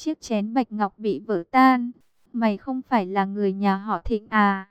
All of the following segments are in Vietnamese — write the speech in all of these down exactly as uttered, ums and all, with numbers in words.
chiếc chén bạch ngọc bị vỡ tan. Mày không phải là người nhà họ Thịnh à?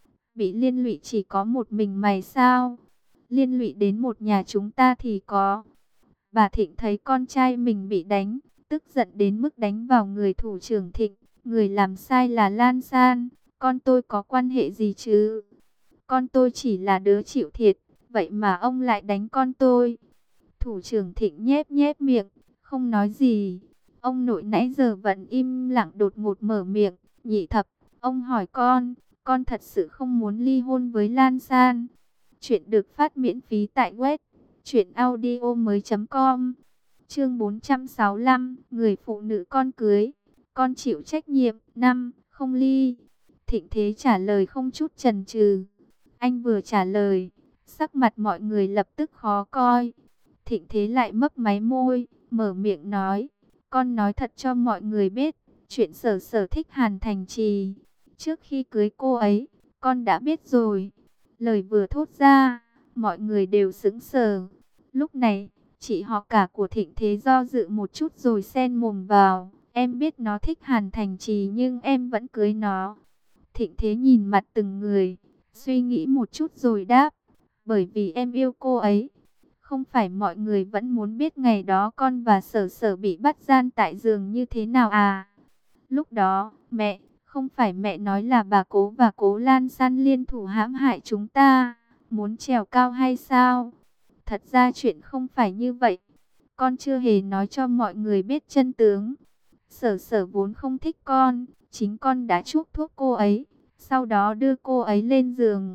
Bị liên lụy chỉ có một mình mày sao? Liên lụy đến một nhà chúng ta thì có. Bà Thịnh thấy con trai mình bị đánh, tức giận đến mức đánh vào người thủ trưởng Thịnh. Người làm sai là Lan San, con tôi có quan hệ gì chứ? Con tôi chỉ là đứa chịu thiệt, vậy mà ông lại đánh con tôi. Thủ trưởng Thịnh nhếch nhếch miệng, không nói gì. Ông nội nãy giờ vẫn im lặng đột ngột mở miệng. Nhị thập, ông hỏi con, con thật sự không muốn ly hôn với Lan San. Chuyện được phát miễn phí tại web truyện audio mới chấm com. Chương bốn trăm sáu mươi lăm, người phụ nữ con cưới, con chịu trách nhiệm. Năm, không ly. Thịnh Thế trả lời không chút chần chừ. Anh vừa trả lời, sắc mặt mọi người lập tức khó coi. Thịnh Thế lại mấp máy môi, mở miệng nói, con nói thật cho mọi người biết, chuyện Sở Sở thích Hàn Thành Trì, trước khi cưới cô ấy, con đã biết rồi. Lời vừa thốt ra, mọi người đều sững sờ. Lúc này, chị họ cả của Thịnh Thế do dự một chút rồi xen mồm vào, em biết nó thích Hàn Thành Trì nhưng em vẫn cưới nó. Thịnh Thế nhìn mặt từng người, suy nghĩ một chút rồi đáp, bởi vì em yêu cô ấy. Không phải mọi người vẫn muốn biết ngày đó con và Sở Sở bị bắt gian tại giường như thế nào à? Lúc đó, mẹ, không phải mẹ nói là bà Cố và Cố Lan San liên thủ hãm hại chúng ta, muốn trèo cao hay sao? Thật ra chuyện không phải như vậy. Con chưa hề nói cho mọi người biết chân tướng. Sở Sở vốn không thích con, chính con đã chuốc thuốc cô ấy, sau đó đưa cô ấy lên giường.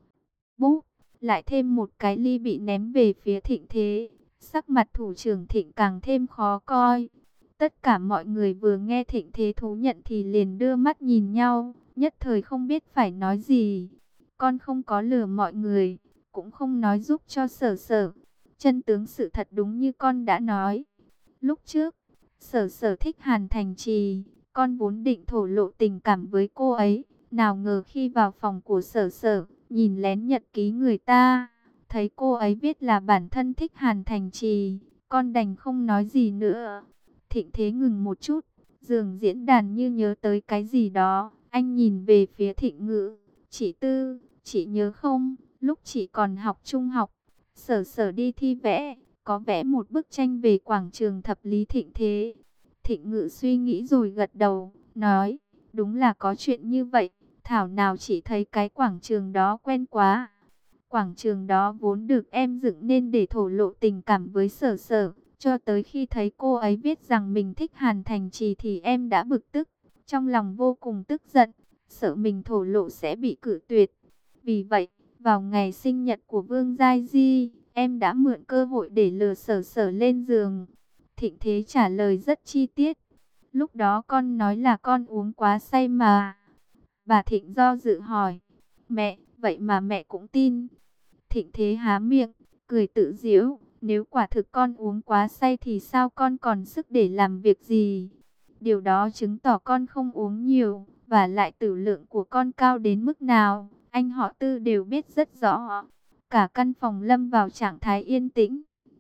Búp, lại thêm một cái ly bị ném về phía Thịnh Thế. Sắc mặt thủ trưởng Thịnh càng thêm khó coi. Tất cả mọi người vừa nghe Thịnh Thế thú nhận thì liền đưa mắt nhìn nhau, nhất thời không biết phải nói gì. Con không có lừa mọi người, cũng không nói giúp cho Sở Sở. Chân tướng sự thật đúng như con đã nói. Lúc trước, Sở Sở thích Hàn Thành Trì, con vốn định thổ lộ tình cảm với cô ấy. Nào ngờ khi vào phòng của Sở Sở, nhìn lén nhật ký người ta, thấy cô ấy viết là bản thân thích Hàn Thành Trì, con đành không nói gì nữa. Thịnh Thế ngừng một chút, dường diễn đàn như nhớ tới cái gì đó, anh nhìn về phía Thịnh Ngữ. Chị Tư, chị nhớ không, lúc chị còn học trung học, Sở Sở đi thi vẽ, có vẽ một bức tranh về quảng trường thập lý Thịnh Thế. Thịnh Ngữ suy nghĩ rồi gật đầu, nói, đúng là có chuyện như vậy. Thảo nào chỉ thấy cái quảng trường đó quen quá. Quảng trường đó vốn được em dựng nên để thổ lộ tình cảm với Sở Sở. Cho tới khi thấy cô ấy viết rằng mình thích Hàn Thành Trì thì em đã bực tức. Trong lòng vô cùng tức giận, sợ mình thổ lộ sẽ bị cự tuyệt. Vì vậy, vào ngày sinh nhật của Vương Giai Di, em đã mượn cơ hội để lừa Sở Sở lên giường. Thịnh Thế trả lời rất chi tiết. Lúc đó con nói là con uống quá say mà. Bà Thịnh do dự hỏi, mẹ, vậy mà mẹ cũng tin. Thịnh Thế há miệng, cười tự giễu, nếu quả thực con uống quá say thì sao con còn sức để làm việc gì? Điều đó chứng tỏ con không uống nhiều, và lại tử lượng của con cao đến mức nào, anh họ Tư đều biết rất rõ. Cả căn phòng lâm vào trạng thái yên tĩnh.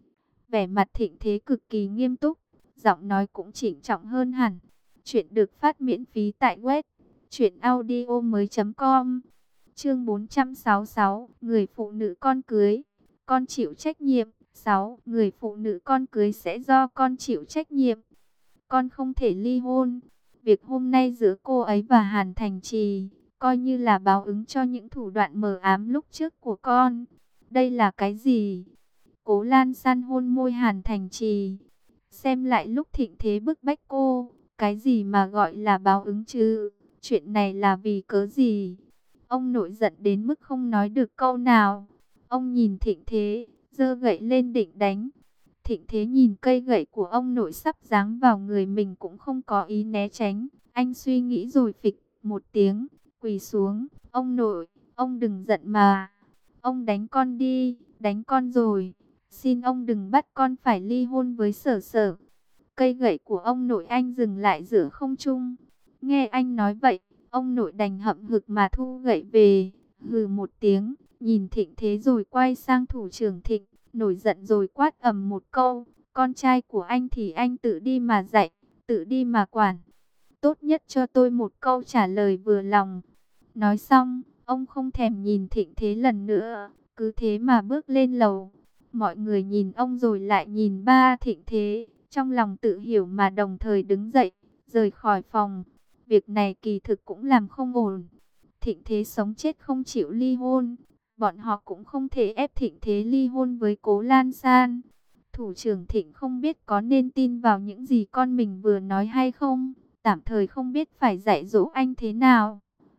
Vẻ mặt Thịnh Thế cực kỳ nghiêm túc, giọng nói cũng chỉnh trọng hơn hẳn. Chuyện được phát miễn phí tại web truyện audio mới chấm com. Chương bốn trăm sáu mươi sáu, người phụ nữ con cưới, con chịu trách nhiệm. Sáu, người phụ nữ con cưới sẽ do con chịu trách nhiệm. Con không thể ly hôn. Việc hôm nay giữa cô ấy và Hàn Thành Trì, coi như là báo ứng cho những thủ đoạn mờ ám lúc trước của con. Đây là cái gì? Cố Lan San hôn môi Hàn Thành Trì. Xem lại lúc Thịnh Thế bức bách cô, cái gì mà gọi là báo ứng chứ? Chuyện này là vì cớ gì? Ông nội giận đến mức không nói được câu nào. Ông nhìn Thịnh Thế, giơ gậy lên định đánh. Thịnh Thế nhìn cây gậy của ông nội sắp giáng vào người mình cũng không có ý né tránh. Anh suy nghĩ rồi phịch một tiếng, quỳ xuống. Ông nội, ông đừng giận mà. Ông đánh con đi, đánh con rồi. Xin ông đừng bắt con phải ly hôn với Sở Sở. Cây gậy của ông nội anh dừng lại giữa không trung. Nghe anh nói vậy, ông nội đành hậm hực mà thu gậy về. Hừ một tiếng, nhìn Thịnh Thế rồi quay sang thủ trưởng Thịnh, nổi giận rồi quát ầm một câu. Con trai của anh thì anh tự đi mà dạy, tự đi mà quản. Tốt nhất cho tôi một câu trả lời vừa lòng. Nói xong, ông không thèm nhìn Thịnh Thế lần nữa, cứ thế mà bước lên lầu. Mọi người nhìn ông rồi lại nhìn ba Thịnh Thế, trong lòng tự hiểu mà đồng thời đứng dậy, rời khỏi phòng. Việc này kỳ thực cũng làm không ổn. Thịnh Thế sống chết không chịu ly hôn, bọn họ cũng không thể ép Thịnh Thế ly hôn với Cố Lan San. Thủ trưởng Thịnh không biết có nên tin vào những gì con mình vừa nói hay không, tạm thời không biết phải dạy dỗ anh thế nào.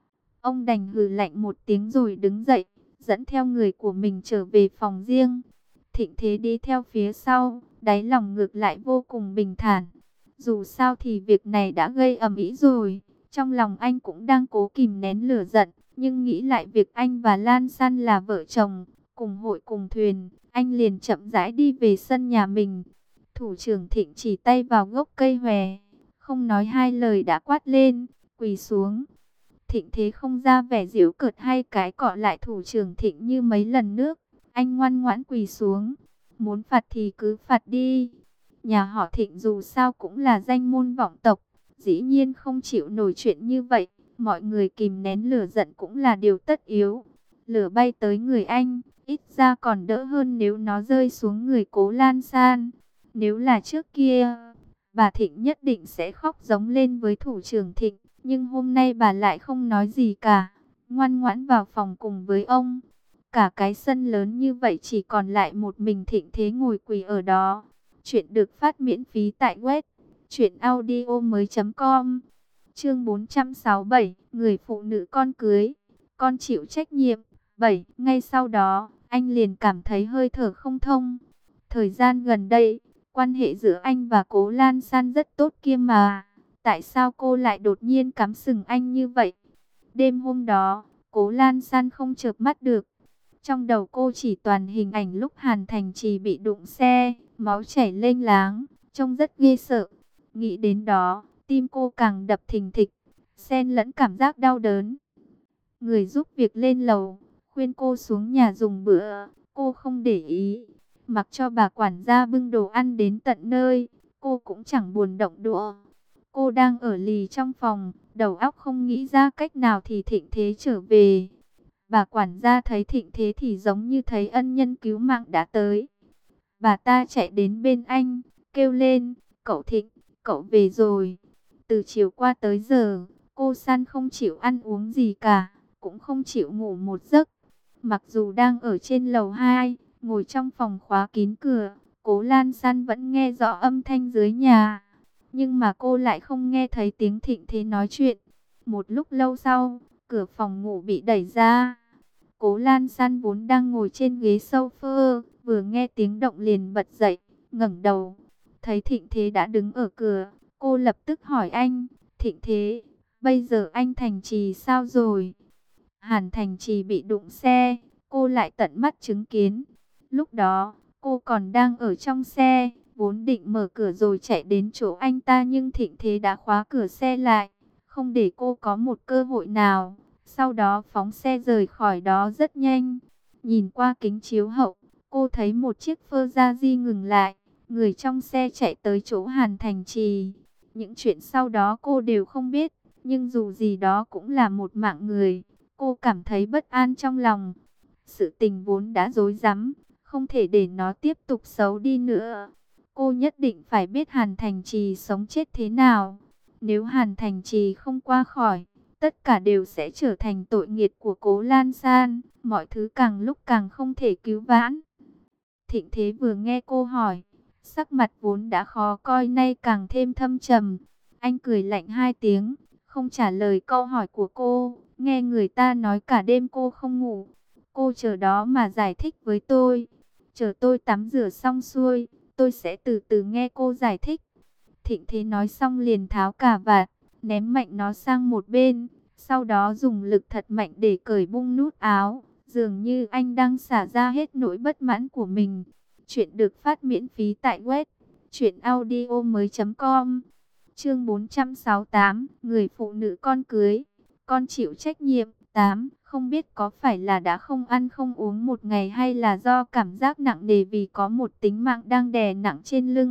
Ông đành hừ lạnh một tiếng rồi đứng dậy, dẫn theo người của mình trở về phòng riêng. Thịnh Thế đi theo phía sau, đáy lòng ngược lại vô cùng bình thản. Dù sao thì việc này đã gây ầm ĩ rồi, trong lòng anh cũng đang cố kìm nén lửa giận, nhưng nghĩ lại việc anh và Lan San là vợ chồng, cùng hội cùng thuyền, anh liền chậm rãi đi về sân nhà mình. Thủ trưởng Thịnh chỉ tay vào gốc cây hòe, không nói hai lời đã quát lên, quỳ xuống. Thịnh Thế không ra vẻ giễu cợt hay cái cọ lại thủ trưởng Thịnh như mấy lần nước, anh ngoan ngoãn quỳ xuống. Muốn phạt thì cứ phạt đi. Nhà họ Thịnh dù sao cũng là danh môn vọng tộc, dĩ nhiên không chịu nổi chuyện như vậy. Mọi người kìm nén lửa giận cũng là điều tất yếu. Lửa bay tới người anh, ít ra còn đỡ hơn nếu nó rơi xuống người Cố Lan San. Nếu là trước kia, bà Thịnh nhất định sẽ khóc giống lên với thủ trưởng Thịnh. Nhưng hôm nay bà lại không nói gì cả, ngoan ngoãn vào phòng cùng với ông. Cả cái sân lớn như vậy chỉ còn lại một mình Thịnh Thế ngồi quỳ ở đó. Chuyện được phát miễn phí tại web truyện audio mới chấm com. Chương bốn trăm sáu mươi bảy, người phụ nữ con cưới, con chịu trách nhiệm. bảy. Ngay sau đó, anh liền cảm thấy hơi thở không thông. Thời gian gần đây, quan hệ giữa anh và Cố Lan San rất tốt kia mà. Tại sao cô lại đột nhiên cắm sừng anh như vậy? Đêm hôm đó, Cố Lan San không chợp mắt được. Trong đầu cô chỉ toàn hình ảnh lúc Hàn Thành Trì bị đụng xe, máu chảy lênh láng, trông rất ghê sợ. Nghĩ đến đó, tim cô càng đập thình thịch, xen lẫn cảm giác đau đớn. Người giúp việc lên lầu, khuyên cô xuống nhà dùng bữa, cô không để ý. Mặc cho bà quản gia bưng đồ ăn đến tận nơi, cô cũng chẳng buồn động đũa. Cô đang ở lì trong phòng, đầu óc không nghĩ ra cách nào thì Thịnh Thế trở về. Bà quản gia thấy Thịnh Thế thì giống như thấy ân nhân cứu mạng đã tới. Bà ta chạy đến bên anh, kêu lên, cậu Thịnh, cậu về rồi. Từ chiều qua tới giờ, cô San không chịu ăn uống gì cả, cũng không chịu ngủ một giấc. Mặc dù đang ở trên lầu hai, ngồi trong phòng khóa kín cửa, Cố Lan San vẫn nghe rõ âm thanh dưới nhà. Nhưng mà cô lại không nghe thấy tiếng Thịnh Thế nói chuyện. Một lúc lâu sau, cửa phòng ngủ bị đẩy ra. Cố Lan San vốn đang ngồi trên ghế sofa, vừa nghe tiếng động liền bật dậy, ngẩng đầu. Thấy Thịnh Thế đã đứng ở cửa, cô lập tức hỏi anh, Thịnh Thế, bây giờ anh Thành Trì sao rồi? Hàn Thành Trì bị đụng xe, cô lại tận mắt chứng kiến. Lúc đó, cô còn đang ở trong xe, vốn định mở cửa rồi chạy đến chỗ anh ta nhưng Thịnh Thế đã khóa cửa xe lại, không để cô có một cơ hội nào. Sau đó phóng xe rời khỏi đó rất nhanh. Nhìn qua kính chiếu hậu, cô thấy một chiếc Ferrari ngừng lại. Người trong xe chạy tới chỗ Hàn Thành Trì. Những chuyện sau đó cô đều không biết, nhưng dù gì đó cũng là một mạng người. Cô cảm thấy bất an trong lòng. Sự tình vốn đã rối rắm, không thể để nó tiếp tục xấu đi nữa. Cô nhất định phải biết Hàn Thành Trì sống chết thế nào. Nếu Hàn Thành Trì không qua khỏi, tất cả đều sẽ trở thành tội nghiệt của Cố Lan San. Mọi thứ càng lúc càng không thể cứu vãn. Thịnh Thế vừa nghe cô hỏi, sắc mặt vốn đã khó coi nay càng thêm thâm trầm. Anh cười lạnh hai tiếng, không trả lời câu hỏi của cô. Nghe người ta nói cả đêm cô không ngủ. Cô chờ đó mà giải thích với tôi. Chờ tôi tắm rửa xong xuôi, tôi sẽ từ từ nghe cô giải thích. Thịnh Thế nói xong liền tháo cà vạt, ném mạnh nó sang một bên. Sau đó dùng lực thật mạnh để cởi bung nút áo. Dường như anh đang xả ra hết nỗi bất mãn của mình. Chuyện được phát miễn phí tại web truyện audio mới chấm com. Chương bốn trăm sáu mươi tám, người phụ nữ con cưới, con chịu trách nhiệm. tám. Không biết có phải là đã không ăn không uống một ngày hay là do cảm giác nặng nề vì có một tính mạng đang đè nặng trên lưng.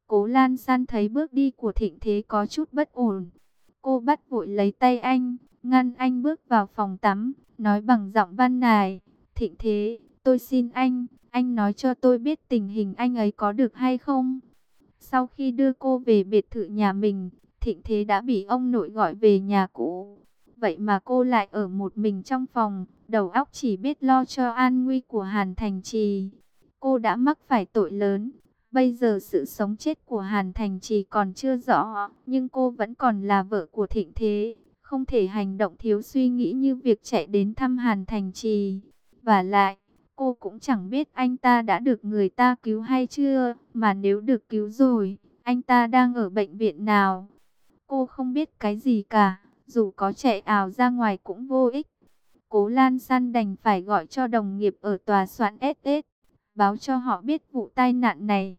Cố Lan San thấy bước đi của Thịnh Thế có chút bất ổn. Cô bắt vội lấy tay anh, ngăn anh bước vào phòng tắm, nói bằng giọng van nài: Thịnh Thế, tôi xin anh, anh nói cho tôi biết tình hình anh ấy có được hay không? Sau khi đưa cô về biệt thự nhà mình, Thịnh Thế đã bị ông nội gọi về nhà cũ. Vậy mà cô lại ở một mình trong phòng, đầu óc chỉ biết lo cho an nguy của Hàn Thành Trì. Cô đã mắc phải tội lớn. Bây giờ sự sống chết của Hàn Thành Trì còn chưa rõ, nhưng cô vẫn còn là vợ của Thịnh Thế, không thể hành động thiếu suy nghĩ như việc chạy đến thăm Hàn Thành Trì. Và lại, cô cũng chẳng biết anh ta đã được người ta cứu hay chưa, mà nếu được cứu rồi, anh ta đang ở bệnh viện nào. Cô không biết cái gì cả, dù có chạy ào ra ngoài cũng vô ích. Cố Lan San đành phải gọi cho đồng nghiệp ở tòa soạn ét ét, báo cho họ biết vụ tai nạn này.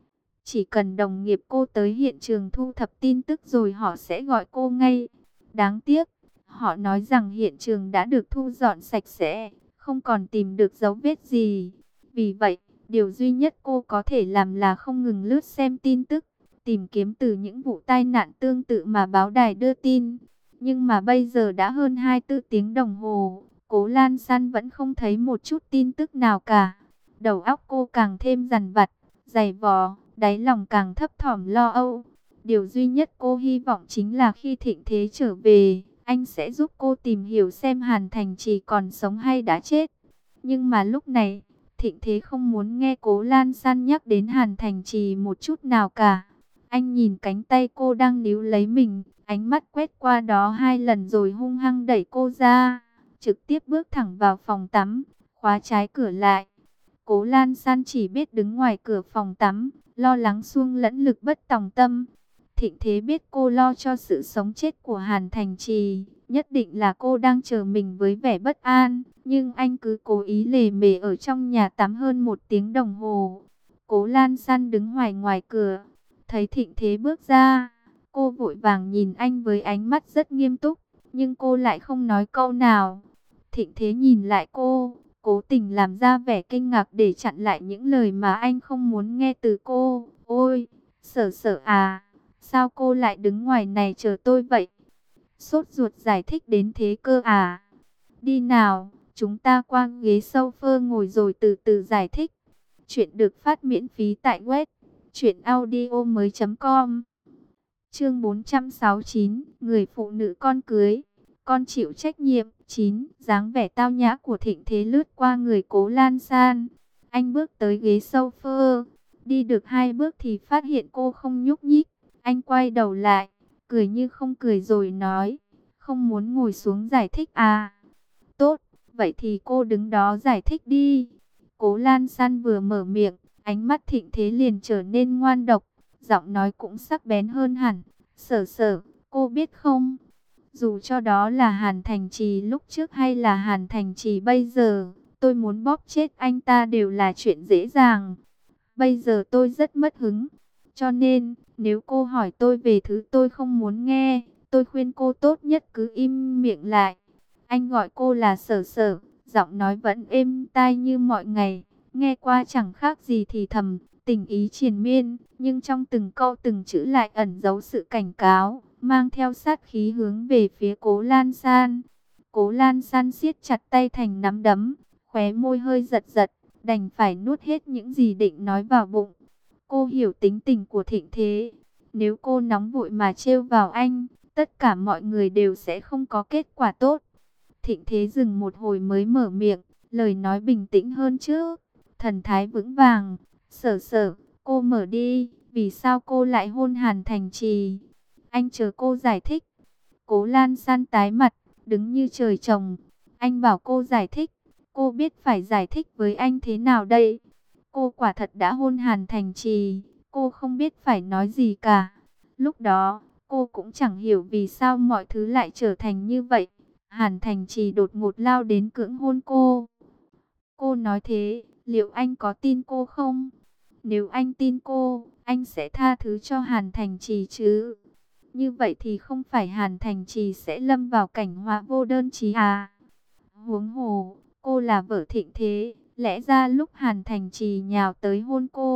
Chỉ cần đồng nghiệp cô tới hiện trường thu thập tin tức rồi họ sẽ gọi cô ngay. Đáng tiếc, họ nói rằng hiện trường đã được thu dọn sạch sẽ, không còn tìm được dấu vết gì. Vì vậy, điều duy nhất cô có thể làm là không ngừng lướt xem tin tức, tìm kiếm từ những vụ tai nạn tương tự mà báo đài đưa tin. Nhưng mà bây giờ đã hơn hai mươi tư tiếng đồng hồ, Cố Lan San vẫn không thấy một chút tin tức nào cả. Đầu óc cô càng thêm dằn vặt, dày vò, đáy lòng càng thấp thỏm lo âu. Điều duy nhất cô hy vọng chính là khi Thịnh Thế trở về, anh sẽ giúp cô tìm hiểu xem Hàn Thành Trì còn sống hay đã chết. Nhưng mà lúc này, Thịnh Thế không muốn nghe Cố Lan San nhắc đến Hàn Thành Trì một chút nào cả. Anh nhìn cánh tay cô đang níu lấy mình, ánh mắt quét qua đó hai lần rồi hung hăng đẩy cô ra, trực tiếp bước thẳng vào phòng tắm, khóa trái cửa lại. Cố Lan San chỉ biết đứng ngoài cửa phòng tắm, lo lắng xuông lẫn lực bất tòng tâm. Thịnh Thế biết cô lo cho sự sống chết của Hàn Thành Trì, nhất định là cô đang chờ mình với vẻ bất an, nhưng anh cứ cố ý lề mề ở trong nhà tắm hơn một tiếng đồng hồ. Cố Lan San đứng ngoài ngoài cửa, thấy Thịnh Thế bước ra, cô vội vàng nhìn anh với ánh mắt rất nghiêm túc, nhưng cô lại không nói câu nào. Thịnh Thế nhìn lại cô, cố tình làm ra vẻ kinh ngạc để chặn lại những lời mà anh không muốn nghe từ cô. Ôi, Sở Sở à, sao cô lại đứng ngoài này chờ tôi vậy? Sốt ruột giải thích đến thế cơ à? Đi nào, chúng ta qua ghế sofa ngồi rồi từ từ giải thích. Chuyện được phát miễn phí tại web truyện audio mới chấm com. Chương bốn trăm sáu mươi chín, người phụ nữ con cưới, con chịu trách nhiệm. Chín. Dáng vẻ tao nhã của Thịnh Thế lướt qua người Cố Lan San. Anh bước tới ghế sofa, đi được hai bước thì phát hiện cô không nhúc nhích. Anh quay đầu lại, cười như không cười rồi nói: không muốn ngồi xuống giải thích à? Tốt, vậy thì cô đứng đó giải thích đi. Cố Lan San vừa mở miệng, ánh mắt Thịnh Thế liền trở nên ngoan độc, giọng nói cũng sắc bén hơn hẳn. Sở Sở, cô biết không? Dù cho đó là Hàn Thành Trì lúc trước hay là Hàn Thành Trì bây giờ, tôi muốn bóp chết anh ta đều là chuyện dễ dàng. Bây giờ tôi rất mất hứng. Cho nên, nếu cô hỏi tôi về thứ tôi không muốn nghe, tôi khuyên cô tốt nhất cứ im miệng lại. Anh gọi cô là Sở Sở, giọng nói vẫn êm tai như mọi ngày, nghe qua chẳng khác gì thì thầm, tình ý triền miên, nhưng trong từng câu từng chữ lại ẩn giấu sự cảnh cáo, mang theo sát khí hướng về phía Cố Lan San. Cố Lan San siết chặt tay thành nắm đấm, khóe môi hơi giật giật, đành phải nuốt hết những gì định nói vào bụng. Cô hiểu tính tình của Thịnh Thế, nếu cô nóng vội mà trêu vào anh, tất cả mọi người đều sẽ không có kết quả tốt. Thịnh Thế dừng một hồi mới mở miệng, lời nói bình tĩnh hơn trước, thần thái vững vàng. Sở Sở, cô mở đi, vì sao cô lại hôn Hàn Thành Trì? Anh chờ cô giải thích. Cố Lan San tái mặt, đứng như trời trồng. Anh bảo cô giải thích, cô biết phải giải thích với anh thế nào đây? Cô quả thật đã hôn Hàn Thành Trì, cô không biết phải nói gì cả. Lúc đó, cô cũng chẳng hiểu vì sao mọi thứ lại trở thành như vậy. Hàn Thành Trì đột ngột lao đến cưỡng hôn cô. Cô nói thế, liệu anh có tin cô không? Nếu anh tin cô, anh sẽ tha thứ cho Hàn Thành Trì chứ? Như vậy thì không phải Hàn Thành Trì sẽ lâm vào cảnh họa vô đơn chí à? Huống hồ, cô là vợ Thịnh Thế, lẽ ra lúc Hàn Thành Trì nhào tới hôn cô,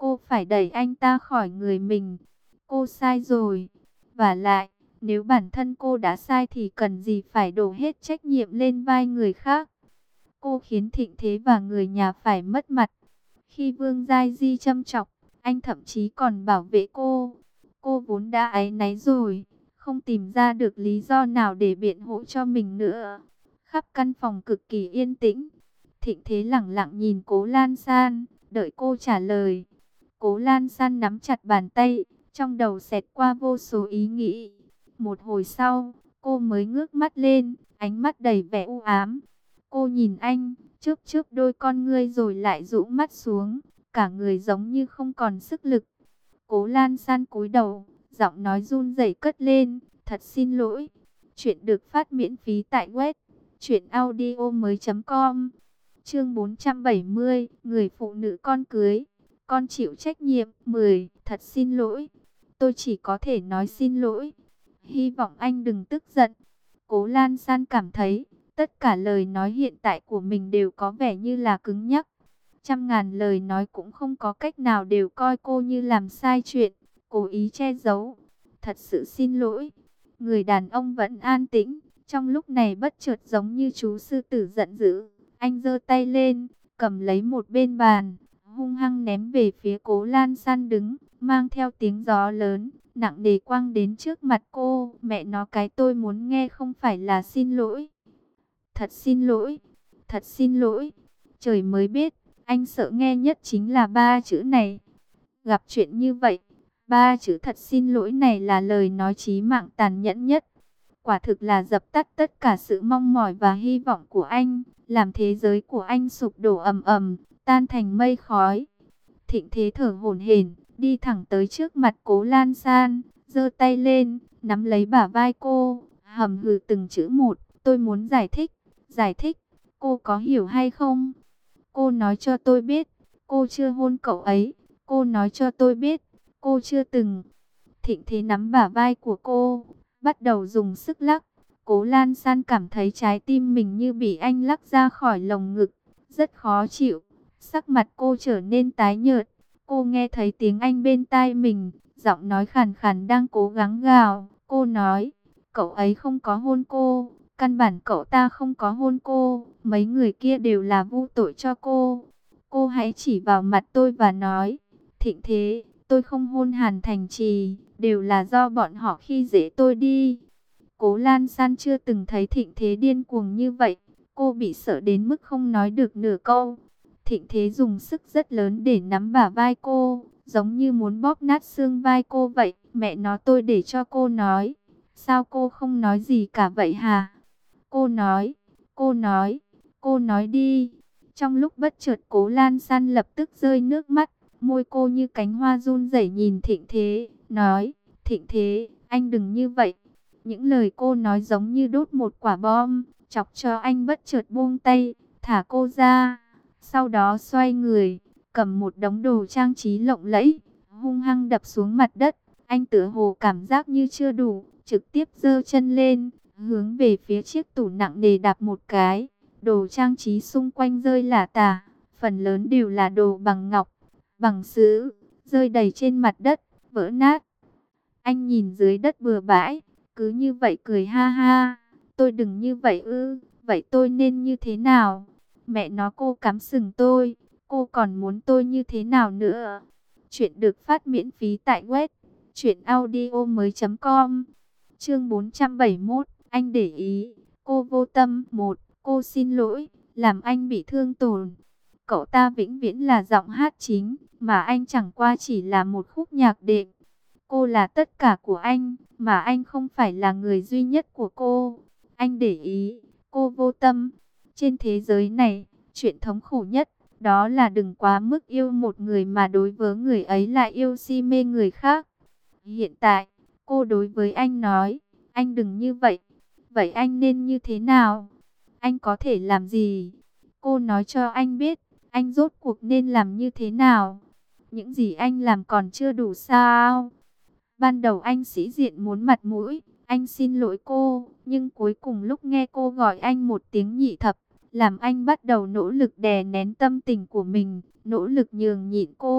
cô phải đẩy anh ta khỏi người mình. Cô sai rồi. Vả lại, nếu bản thân cô đã sai thì cần gì phải đổ hết trách nhiệm lên vai người khác. Cô khiến Thịnh Thế và người nhà phải mất mặt. Khi Vương Giai Di châm chọc, anh thậm chí còn bảo vệ cô. Cô vốn đã áy náy rồi, không tìm ra được lý do nào để biện hộ cho mình nữa. Khắp căn phòng cực kỳ yên tĩnh. Thịnh Thế lẳng lặng nhìn Cố Lan San, đợi cô trả lời. Cố Lan San nắm chặt bàn tay, trong đầu xẹt qua vô số ý nghĩ. Một hồi sau, cô mới ngước mắt lên, ánh mắt đầy vẻ u ám. Cô nhìn anh, chớp chớp đôi con ngươi rồi lại rũ mắt xuống, cả người giống như không còn sức lực. Cố Lan San cúi đầu, giọng nói run rẩy cất lên, thật xin lỗi. Chuyện được phát miễn phí tại web truyện audio mới chấm com. Chương bốn trăm bảy mươi, người phụ nữ con cưới, con chịu trách nhiệm. Mười, thật xin lỗi. Tôi chỉ có thể nói xin lỗi. Hy vọng anh đừng tức giận. Cố Lan San cảm thấy tất cả lời nói hiện tại của mình đều có vẻ như là cứng nhắc. Trăm ngàn lời nói cũng không có cách nào đều coi cô như làm sai chuyện, cố ý che giấu. Thật sự xin lỗi. Người đàn ông vẫn an tĩnh, trong lúc này bất chợt giống như chú sư tử giận dữ. Anh giơ tay lên, cầm lấy một bên bàn, hung hăng ném về phía Cố Lan San đứng, mang theo tiếng gió lớn, nặng nề quăng đến trước mặt cô. Mẹ nó, cái tôi muốn nghe không phải là xin lỗi. Thật xin lỗi, thật xin lỗi. Trời mới biết, anh sợ nghe nhất chính là ba chữ này. Gặp chuyện như vậy, ba chữ thật xin lỗi này là lời nói chí mạng tàn nhẫn nhất. Quả thực là dập tắt tất cả sự mong mỏi và hy vọng của anh, làm thế giới của anh sụp đổ ầm ầm, tan thành mây khói. Thịnh Thế thở hổn hển, đi thẳng tới trước mặt Cố Lan San, giơ tay lên, nắm lấy bả vai cô, hầm hừ từng chữ một. Tôi muốn giải thích, giải thích, cô có hiểu hay không? Cô nói cho tôi biết, cô chưa hôn cậu ấy. Cô nói cho tôi biết, cô chưa từng. Thịnh Thế nắm bả vai của cô, bắt đầu dùng sức lắc. Cố Lan San cảm thấy trái tim mình như bị anh lắc ra khỏi lồng ngực, rất khó chịu. Sắc mặt cô trở nên tái nhợt. Cô nghe thấy tiếng anh bên tai mình, giọng nói khàn khàn đang cố gắng gào. Cô nói, cậu ấy không có hôn cô, căn bản cậu ta không có hôn cô, mấy người kia đều là vu tội cho cô. Cô hãy chỉ vào mặt tôi và nói, Thịnh Thế, tôi không hôn Hàn Thành Trì, đều là do bọn họ khi dễ tôi đi. Cố Lan San chưa từng thấy Thịnh Thế điên cuồng như vậy, cô bị sợ đến mức không nói được nửa câu. Thịnh Thế dùng sức rất lớn để nắm bả vai cô, giống như muốn bóp nát xương vai cô vậy. Mẹ nó, tôi để cho cô nói, sao cô không nói gì cả vậy hả? Cô nói, cô nói, cô nói đi. Trong lúc bất chợt Cố Lan San lập tức rơi nước mắt, môi cô như cánh hoa run rẩy nhìn Thịnh Thế, nói, Thịnh Thế, anh đừng như vậy. Những lời cô nói giống như đốt một quả bom, chọc cho anh bất chợt buông tay, thả cô ra. Sau đó xoay người, cầm một đống đồ trang trí lộng lẫy, hung hăng đập xuống mặt đất. Anh tựa hồ cảm giác như chưa đủ, trực tiếp giơ chân lên, hướng về phía chiếc tủ nặng nề đạp một cái. Đồ trang trí xung quanh rơi lả tả, phần lớn đều là đồ bằng ngọc, bằng sứ, rơi đầy trên mặt đất, vỡ nát. Anh nhìn dưới đất bừa bãi, cứ như vậy cười ha ha. Tôi đừng như vậy ư, vậy tôi nên như thế nào? Mẹ nó, cô cắm sừng tôi, cô còn muốn tôi như thế nào nữa? Chuyện được phát miễn phí tại web truyện audio mới chấm com. Chương bốn trăm bảy mươi mốt, anh để ý, cô vô tâm. Một, cô xin lỗi, làm anh bị thương tổn. Cậu ta vĩnh viễn là giọng hát chính, mà anh chẳng qua chỉ là một khúc nhạc đệm. Cô là tất cả của anh, mà anh không phải là người duy nhất của cô. Anh để ý, cô vô tâm. Trên thế giới này, chuyện thống khổ nhất, đó là đừng quá mức yêu một người mà đối với người ấy lại yêu si mê người khác. Hiện tại, cô đối với anh nói, anh đừng như vậy. Vậy anh nên như thế nào? Anh có thể làm gì? Cô nói cho anh biết, anh rốt cuộc nên làm như thế nào? Những gì anh làm còn chưa đủ sao? Ban đầu anh sĩ diện muốn mặt mũi, anh xin lỗi cô, nhưng cuối cùng lúc nghe cô gọi anh một tiếng nhị thập, làm anh bắt đầu nỗ lực đè nén tâm tình của mình, nỗ lực nhường nhịn cô.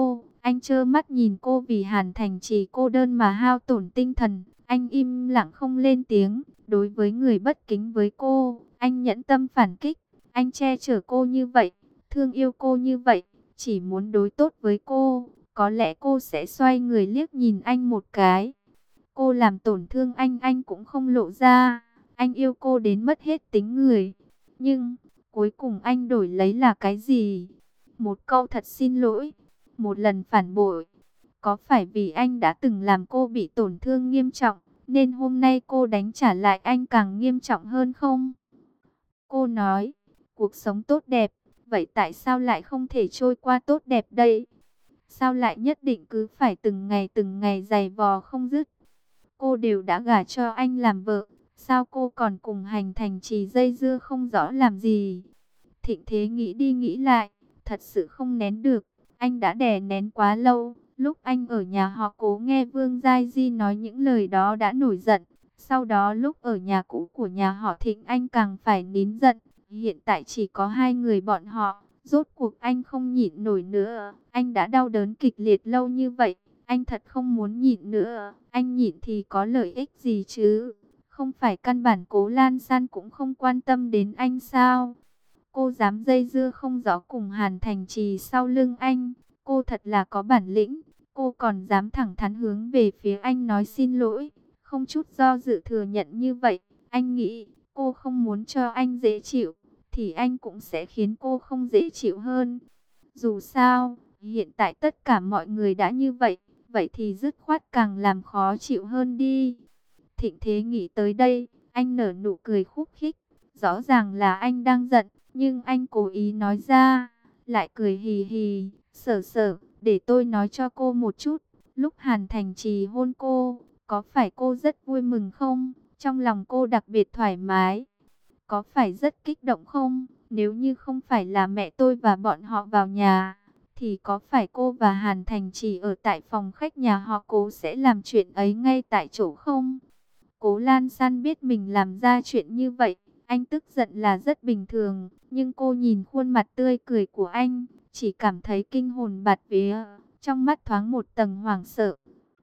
Anh trơ mắt nhìn cô vì Hàn Thành Trì cô đơn mà hao tổn tinh thần. Anh im lặng không lên tiếng. Đối với người bất kính với cô, anh nhẫn tâm phản kích. Anh che chở cô như vậy, thương yêu cô như vậy, chỉ muốn đối tốt với cô. Có lẽ cô sẽ xoay người liếc nhìn anh một cái. Cô làm tổn thương anh, anh cũng không lộ ra. Anh yêu cô đến mất hết tính người. Nhưng, cuối cùng anh đổi lấy là cái gì? Một câu thật xin lỗi. Một lần phản bội. Có phải vì anh đã từng làm cô bị tổn thương nghiêm trọng, nên hôm nay cô đánh trả lại anh càng nghiêm trọng hơn không? Cô nói, cuộc sống tốt đẹp, vậy tại sao lại không thể trôi qua tốt đẹp đây? Sao lại nhất định cứ phải từng ngày từng ngày giày vò không dứt? Cô đều đã gả cho anh làm vợ, sao cô còn cùng Hành Thành Trì dây dưa không rõ làm gì? Thịnh Thế nghĩ đi nghĩ lại, thật sự không nén được, anh đã đè nén quá lâu. Lúc anh ở nhà họ Cố nghe Vương Giai Di nói những lời đó đã nổi giận. Sau đó lúc ở nhà cũ của nhà họ Thịnh anh càng phải nín giận. Hiện tại chỉ có hai người bọn họ. Rốt cuộc anh không nhịn nổi nữa. Anh đã đau đớn kịch liệt lâu như vậy. Anh thật không muốn nhịn nữa. Anh nhịn thì có lợi ích gì chứ? Không phải căn bản Cố Lan San cũng không quan tâm đến anh sao? Cô dám dây dưa không rõ cùng Hàn Thành Trì sau lưng anh. Cô thật là có bản lĩnh. Cô còn dám thẳng thắn hướng về phía anh nói xin lỗi. Không chút do dự thừa nhận như vậy. Anh nghĩ cô không muốn cho anh dễ chịu, thì anh cũng sẽ khiến cô không dễ chịu hơn. Dù sao, hiện tại tất cả mọi người đã như vậy. Vậy thì dứt khoát càng làm khó chịu hơn đi. Thịnh Thế nghĩ tới đây, anh nở nụ cười khúc khích. Rõ ràng là anh đang giận, nhưng anh cố ý nói ra, lại cười hì hì. Sở sở, để tôi nói cho cô một chút. Lúc Hàn Thành Trì hôn cô, có phải cô rất vui mừng không? Trong lòng cô đặc biệt thoải mái. Có phải rất kích động không? Nếu như không phải là mẹ tôi và bọn họ vào nhà, thì có phải cô và Hàn Thành Trì ở tại phòng khách nhà họ Cố sẽ làm chuyện ấy ngay tại chỗ không? Cố Lan San biết mình làm ra chuyện như vậy, anh tức giận là rất bình thường. Nhưng cô nhìn khuôn mặt tươi cười của anh, chỉ cảm thấy kinh hồn bạt vía, trong mắt thoáng một tầng hoảng sợ.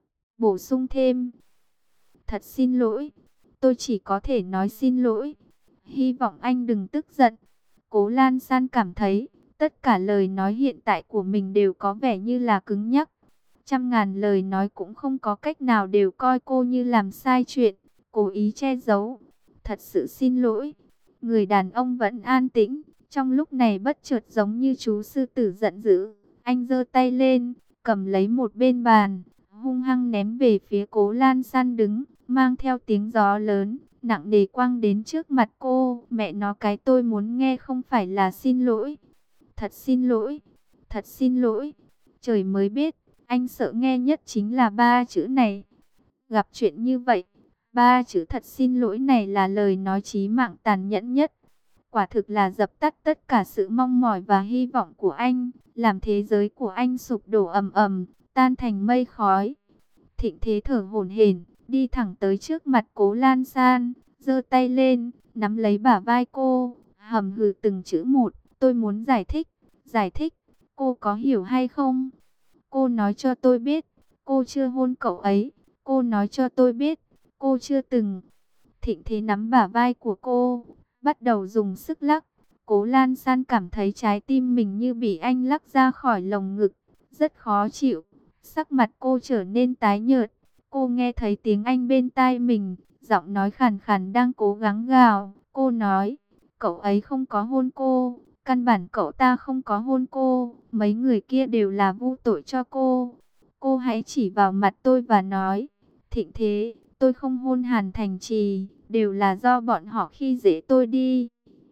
Bổ sung thêm, thật xin lỗi, tôi chỉ có thể nói xin lỗi. Hy vọng anh đừng tức giận. Cố Lan San cảm thấy, tất cả lời nói hiện tại của mình đều có vẻ như là cứng nhắc. Trăm ngàn lời nói cũng không có cách nào đều coi cô như làm sai chuyện, cố ý che giấu. Thật sự xin lỗi. Người đàn ông vẫn an tĩnh, trong lúc này bất chợt giống như chú sư tử giận dữ. Anh giơ tay lên, cầm lấy một bên bàn, hung hăng ném về phía Cố Lan San đứng, mang theo tiếng gió lớn, nặng nề quăng đến trước mặt cô. Mẹ nó cái tôi muốn nghe không phải là xin lỗi. Thật xin lỗi, thật xin lỗi. Trời mới biết, anh sợ nghe nhất chính là ba chữ này. Gặp chuyện như vậy, ba chữ thật xin lỗi này là lời nói chí mạng tàn nhẫn nhất. Quả thực là dập tắt tất cả sự mong mỏi và hy vọng của anh, làm thế giới của anh sụp đổ ầm ầm, tan thành mây khói. Thịnh Thế thở hổn hển, đi thẳng tới trước mặt Cố Lan San, giơ tay lên, nắm lấy bả vai cô, hầm hừ từng chữ một. Tôi muốn giải thích, giải thích, cô có hiểu hay không? Cô nói cho tôi biết, cô chưa hôn cậu ấy. Cô nói cho tôi biết, cô chưa từng. Thịnh Thế nắm bả vai của cô, bắt đầu dùng sức lắc. Cố Lan San cảm thấy trái tim mình như bị anh lắc ra khỏi lồng ngực, rất khó chịu. Sắc mặt cô trở nên tái nhợt. Cô nghe thấy tiếng anh bên tai mình, giọng nói khàn khàn đang cố gắng gào. Cô nói, cậu ấy không có hôn cô, căn bản cậu ta không có hôn cô, mấy người kia đều là vu tội cho cô. Cô hãy chỉ vào mặt tôi và nói, Thịnh Thế, tôi không hôn Hàn Thành Trì, đều là do bọn họ khi dễ tôi đi.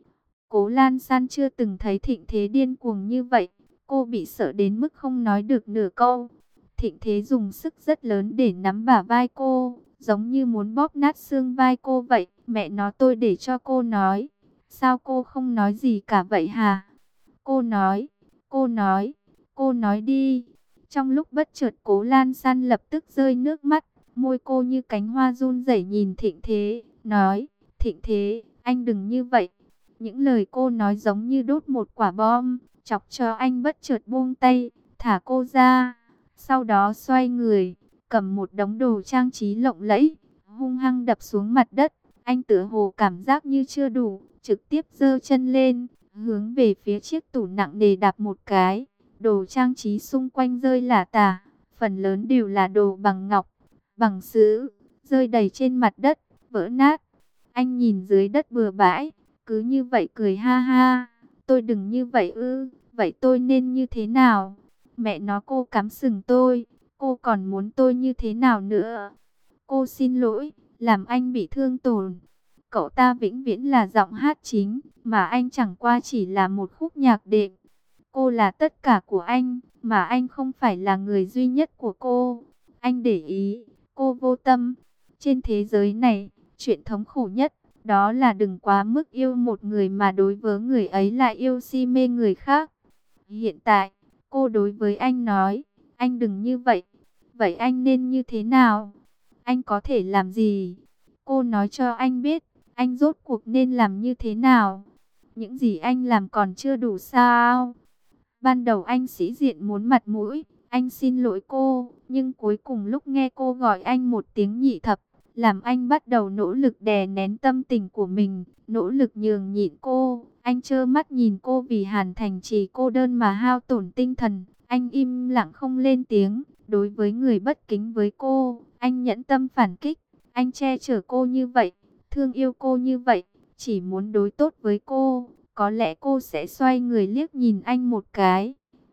Cố Lan San chưa từng thấy Thịnh Thế điên cuồng như vậy, cô bị sợ đến mức không nói được nửa câu. Thịnh Thế dùng sức rất lớn để nắm bả vai cô, giống như muốn bóp nát xương vai cô vậy. Mẹ nó tôi để cho cô nói, sao cô không nói gì cả vậy hả? Cô nói, cô nói, cô nói đi. Trong lúc bất chợt Cố Lan San lập tức rơi nước mắt, môi cô như cánh hoa run rẩy nhìn Thịnh Thế, nói, Thịnh Thế, anh đừng như vậy. Những lời cô nói giống như đốt một quả bom, chọc cho anh bất chợt buông tay, thả cô ra. Sau đó xoay người, cầm một đống đồ trang trí lộng lẫy, hung hăng đập xuống mặt đất. Anh tựa hồ cảm giác như chưa đủ, trực tiếp giơ chân lên, hướng về phía chiếc tủ nặng nề đạp một cái. Đồ trang trí xung quanh rơi lả tả, phần lớn đều là đồ bằng ngọc, bằng sứ, rơi đầy trên mặt đất, vỡ nát. Anh nhìn dưới đất bừa bãi, cứ như vậy cười ha ha. Tôi đừng như vậy ư, vậy tôi nên như thế nào? Mẹ nó, cô cắm sừng tôi, cô còn muốn tôi như thế nào nữa? Cô xin lỗi, làm anh bị thương tổn. Cậu ta vĩnh viễn là giọng hát chính, mà anh chẳng qua chỉ là một khúc nhạc đệm. Cô là tất cả của anh, mà anh không phải là người duy nhất của cô. Anh để ý, cô vô tâm. Trên thế giới này, chuyện thống khổ nhất, đó là đừng quá mức yêu một người mà đối với người ấy lại yêu si mê người khác. Hiện tại, cô đối với anh nói, anh đừng như vậy. Vậy anh nên như thế nào? Anh có thể làm gì? Cô nói cho anh biết, anh rốt cuộc nên làm như thế nào? Những gì anh làm còn chưa đủ sao? Ban đầu anh sĩ diện muốn mặt mũi, anh xin lỗi cô, nhưng cuối cùng lúc nghe cô gọi anh một tiếng nhị thập, làm anh bắt đầu nỗ lực đè nén tâm tình của mình, nỗ lực nhường nhịn cô. Anh trơ mắt nhìn cô vì Hàn Thành Trì cô đơn mà hao tổn tinh thần, anh im lặng không lên tiếng. Đối với người bất kính với cô, anh nhẫn tâm phản kích, anh che chở cô như vậy, thương yêu cô như vậy, chỉ muốn đối tốt với cô. Có lẽ cô sẽ xoay người liếc nhìn anh một cái.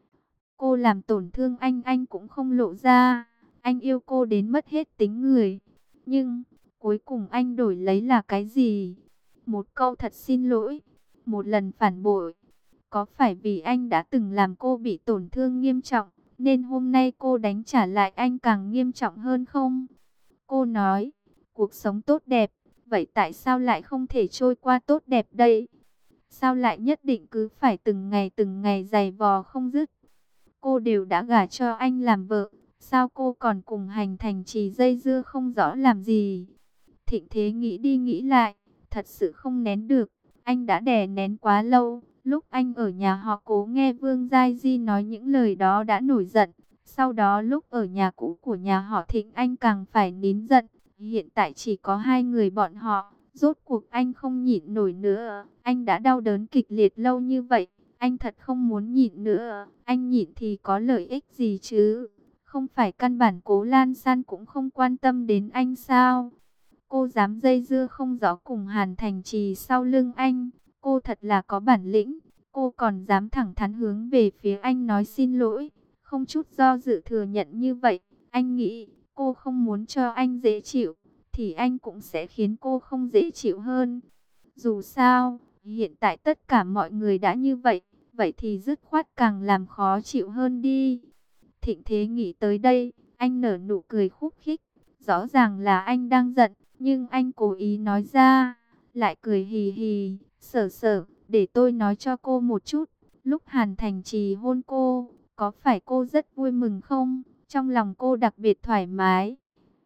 Cô làm tổn thương anh, anh cũng không lộ ra. Anh yêu cô đến mất hết tính người. Nhưng, cuối cùng anh đổi lấy là cái gì? Một câu thật xin lỗi, một lần phản bội. Có phải vì anh đã từng làm cô bị tổn thương nghiêm trọng, nên hôm nay cô đánh trả lại anh càng nghiêm trọng hơn không? Cô nói, cuộc sống tốt đẹp, vậy tại sao lại không thể trôi qua tốt đẹp đây? Sao lại nhất định cứ phải từng ngày từng ngày giày vò không dứt? Cô đều đã gả cho anh làm vợ, sao cô còn cùng Hành Thành Trì dây dưa không rõ làm gì? Thịnh Thế nghĩ đi nghĩ lại, thật sự không nén được, anh đã đè nén quá lâu. Lúc anh ở nhà họ Cố nghe Vương Giai Di nói những lời đó đã nổi giận. Sau đó lúc ở nhà cũ của nhà họ Thịnh anh càng phải nín giận. Hiện tại chỉ có hai người bọn họ. Rốt cuộc anh không nhịn nổi nữa. Anh đã đau đớn kịch liệt lâu như vậy. Anh thật không muốn nhịn nữa. Anh nhịn thì có lợi ích gì chứ? Không phải căn bản Cố Lan San cũng không quan tâm đến anh sao? Cô dám dây dưa không rõ cùng Hàn Thành Trì sau lưng anh. Cô thật là có bản lĩnh. Cô còn dám thẳng thắn hướng về phía anh nói xin lỗi. Không chút do dự thừa nhận như vậy. Anh nghĩ cô không muốn cho anh dễ chịu, thì anh cũng sẽ khiến cô không dễ chịu hơn. Dù sao, hiện tại tất cả mọi người đã như vậy. Vậy thì dứt khoát càng làm khó chịu hơn đi. Thịnh Thế nghĩ tới đây, anh nở nụ cười khúc khích. Rõ ràng là anh đang giận, nhưng anh cố ý nói ra, lại cười hì hì. Sở sở, để tôi nói cho cô một chút. Lúc Hàn Thành Trì hôn cô, có phải cô rất vui mừng không? Trong lòng cô đặc biệt thoải mái.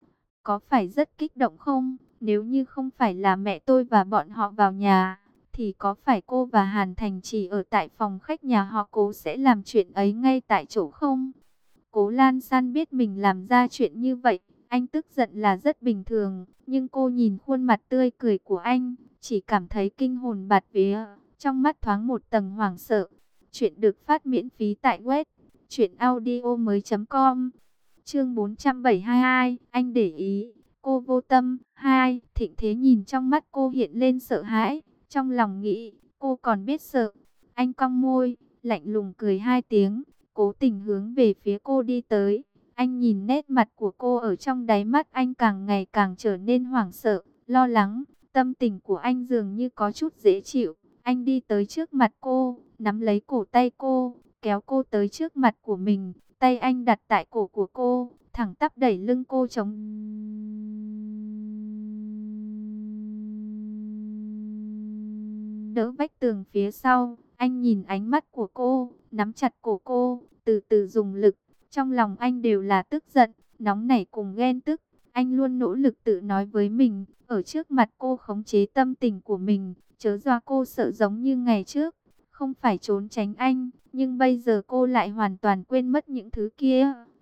Có phải rất kích động không? Nếu như không phải là mẹ tôi và bọn họ vào nhà, thì có phải cô và Hàn Thành Trì ở tại phòng khách nhà họ Cố sẽ làm chuyện ấy ngay tại chỗ không? Cố Lan San biết mình làm ra chuyện như vậy, anh tức giận là rất bình thường. Nhưng cô nhìn khuôn mặt tươi cười của anh, chỉ cảm thấy kinh hồn bạt vía, trong mắt thoáng một tầng hoảng sợ. Chuyện được phát miễn phí tại web truyện audio mới chấm com. Chương bốn trăm bảy mươi hai, anh để ý, cô vô tâm. Hai, Thịnh Thế nhìn trong mắt cô hiện lên sợ hãi, trong lòng nghĩ, cô còn biết sợ. Anh cong môi, lạnh lùng cười hai tiếng, cố tình hướng về phía cô đi tới. Anh nhìn nét mặt của cô, ở trong đáy mắt anh càng ngày càng trở nên hoảng sợ, lo lắng. Tâm tình của anh dường như có chút dễ chịu. Anh đi tới trước mặt cô, nắm lấy cổ tay cô, kéo cô tới trước mặt của mình. Tay anh đặt tại cổ của cô, thẳng tắp đẩy lưng cô chống đỡ vách tường phía sau. Anh nhìn ánh mắt của cô, nắm chặt cổ cô, từ từ dùng lực. Trong lòng anh đều là tức giận, nóng nảy cùng ghen tức. Anh luôn nỗ lực tự nói với mình, ở trước mặt cô khống chế tâm tình của mình, chớ do cô sợ giống như ngày trước. Không phải trốn tránh anh, nhưng bây giờ cô lại hoàn toàn quên mất những thứ kia.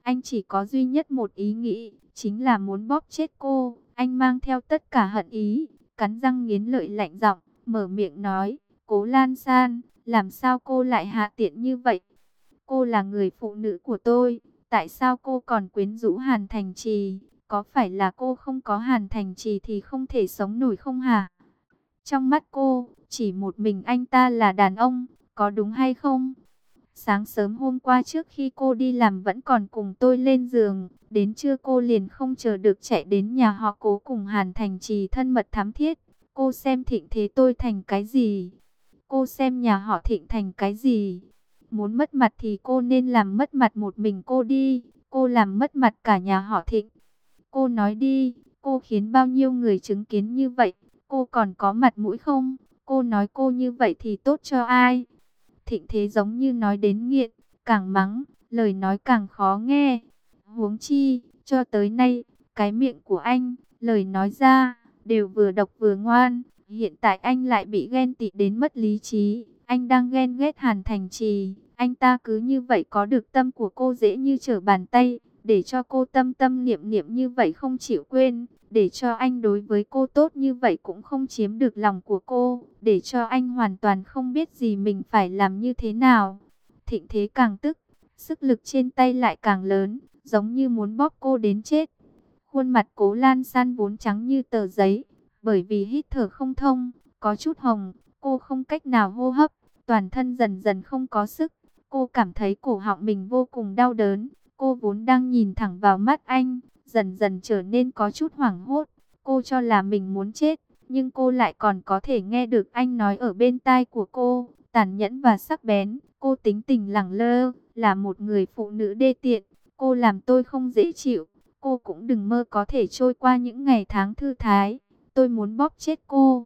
Anh chỉ có duy nhất một ý nghĩ, chính là muốn bóp chết cô. Anh mang theo tất cả hận ý, cắn răng nghiến lợi lạnh giọng, mở miệng nói, Cố Lan San, làm sao cô lại hạ tiện như vậy? Cô là người phụ nữ của tôi, tại sao cô còn quyến rũ Hàn Thành Trì? Có phải là cô không có Hàn Thành Trì thì không thể sống nổi không hả? Trong mắt cô, chỉ một mình anh ta là đàn ông, có đúng hay không? Sáng sớm hôm qua trước khi cô đi làm vẫn còn cùng tôi lên giường, đến trưa cô liền không chờ được chạy đến nhà họ Cố cùng Hàn Thành Trì thân mật thắm thiết. Cô xem Thịnh Thế tôi thành cái gì? Cô xem nhà họ Thịnh thành cái gì? Muốn mất mặt thì cô nên làm mất mặt một mình cô đi, cô làm mất mặt cả nhà họ Thịnh. Cô nói đi, cô khiến bao nhiêu người chứng kiến như vậy, cô còn có mặt mũi không? Cô nói cô như vậy thì tốt cho ai? Thịnh Thế giống như nói đến nghiện, càng mắng, lời nói càng khó nghe. Huống chi, cho tới nay, cái miệng của anh, lời nói ra, đều vừa độc vừa ngoan. Hiện tại anh lại bị ghen tị đến mất lý trí. Anh đang ghen ghét Hàn Thành Trì. Anh ta cứ như vậy có được tâm của cô dễ như trở bàn tay. Để cho cô tâm tâm niệm niệm như vậy không chịu quên. Để cho anh đối với cô tốt như vậy cũng không chiếm được lòng của cô. Để cho anh hoàn toàn không biết gì mình phải làm như thế nào. Thịnh Thế càng tức, sức lực trên tay lại càng lớn, giống như muốn bóp cô đến chết. Khuôn mặt Cố Lan San vốn trắng như tờ giấy, bởi vì hít thở không thông, có chút hồng, cô không cách nào hô hấp, toàn thân dần dần không có sức. Cô cảm thấy cổ họng mình vô cùng đau đớn, cô vốn đang nhìn thẳng vào mắt anh, dần dần trở nên có chút hoảng hốt. Cô cho là mình muốn chết, nhưng cô lại còn có thể nghe được anh nói ở bên tai của cô, tàn nhẫn và sắc bén. Cô tính tình lẳng lơ, là một người phụ nữ đê tiện, cô làm tôi không dễ chịu. Cô cũng đừng mơ có thể trôi qua những ngày tháng thư thái. Tôi muốn bóp chết cô.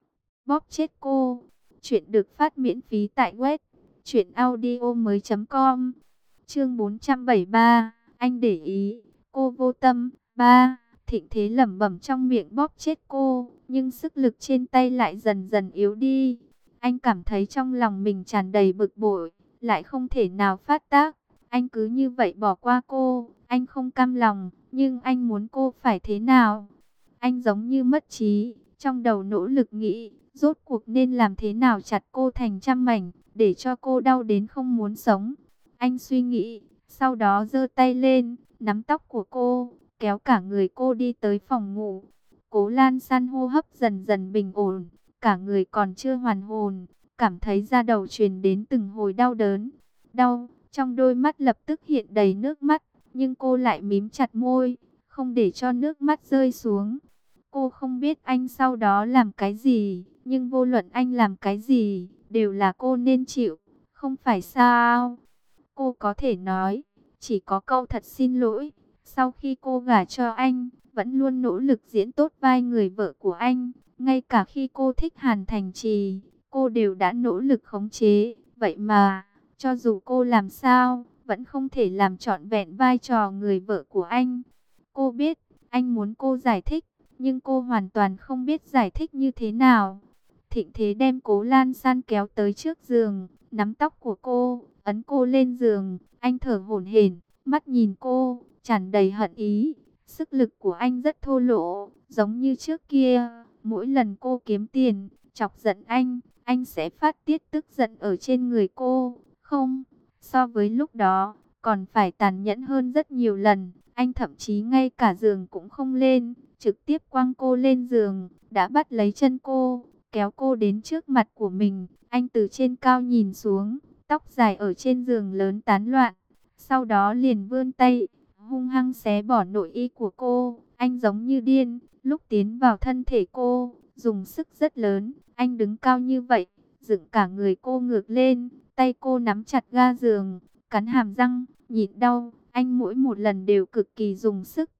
Bóp chết cô. Chuyện được phát miễn phí tại web truyện audio mới chấm com. Chương bốn trăm bảy mươi ba. Anh để ý. Cô vô tâm. Ba. Thịnh Thế lẩm bẩm trong miệng bóp chết cô. Nhưng sức lực trên tay lại dần dần yếu đi. Anh cảm thấy trong lòng mình tràn đầy bực bội. Lại không thể nào phát tác. Anh cứ như vậy bỏ qua cô. Anh không cam lòng. Nhưng anh muốn cô phải thế nào? Anh giống như mất trí, trong đầu nỗ lực nghĩ, rốt cuộc nên làm thế nào chặt cô thành trăm mảnh, để cho cô đau đến không muốn sống. Anh suy nghĩ, sau đó giơ tay lên, nắm tóc của cô, kéo cả người cô đi tới phòng ngủ. Cố Lan San hô hấp dần dần bình ổn, cả người còn chưa hoàn hồn, cảm thấy da đầu truyền đến từng hồi đau đớn. Đau, trong đôi mắt lập tức hiện đầy nước mắt, nhưng cô lại mím chặt môi, không để cho nước mắt rơi xuống. Cô không biết anh sau đó làm cái gì, nhưng vô luận anh làm cái gì, đều là cô nên chịu, không phải sao? Cô có thể nói, chỉ có câu thật xin lỗi. Sau khi cô gả cho anh, vẫn luôn nỗ lực diễn tốt vai người vợ của anh. Ngay cả khi cô thích Hàn Thành Trì, cô đều đã nỗ lực khống chế. Vậy mà, cho dù cô làm sao, vẫn không thể làm trọn vẹn vai trò người vợ của anh. Cô biết, anh muốn cô giải thích, nhưng cô hoàn toàn không biết giải thích như thế nào. Thịnh Thế đem Cố Lan San kéo tới trước giường, nắm tóc của cô, ấn cô lên giường. Anh thở hổn hển, mắt nhìn cô, tràn đầy hận ý. Sức lực của anh rất thô lỗ, giống như trước kia. Mỗi lần cô kiếm tiền, chọc giận anh, anh sẽ phát tiết tức giận ở trên người cô. Không, so với lúc đó, còn phải tàn nhẫn hơn rất nhiều lần. Anh thậm chí ngay cả giường cũng không lên, trực tiếp quăng cô lên giường, đã bắt lấy chân cô, kéo cô đến trước mặt của mình. Anh từ trên cao nhìn xuống, tóc dài ở trên giường lớn tán loạn. Sau đó liền vươn tay, hung hăng xé bỏ nội y của cô. Anh giống như điên, lúc tiến vào thân thể cô, dùng sức rất lớn. Anh đứng cao như vậy, dựng cả người cô ngược lên, tay cô nắm chặt ga giường, cắn hàm răng, nhịn đau. Anh mỗi một lần đều cực kỳ dùng sức.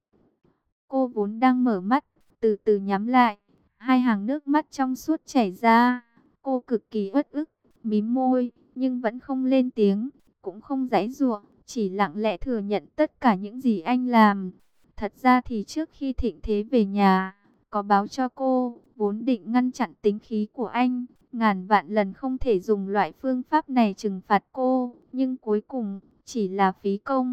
Cô vốn đang mở mắt, từ từ nhắm lại, hai hàng nước mắt trong suốt chảy ra. Cô cực kỳ uất ức, mím môi, nhưng vẫn không lên tiếng, cũng không giãy giụa, chỉ lặng lẽ thừa nhận tất cả những gì anh làm. Thật ra thì trước khi Thịnh Thế về nhà, có báo cho cô, vốn định ngăn chặn tính khí của anh, ngàn vạn lần không thể dùng loại phương pháp này trừng phạt cô, nhưng cuối cùng chỉ là phí công.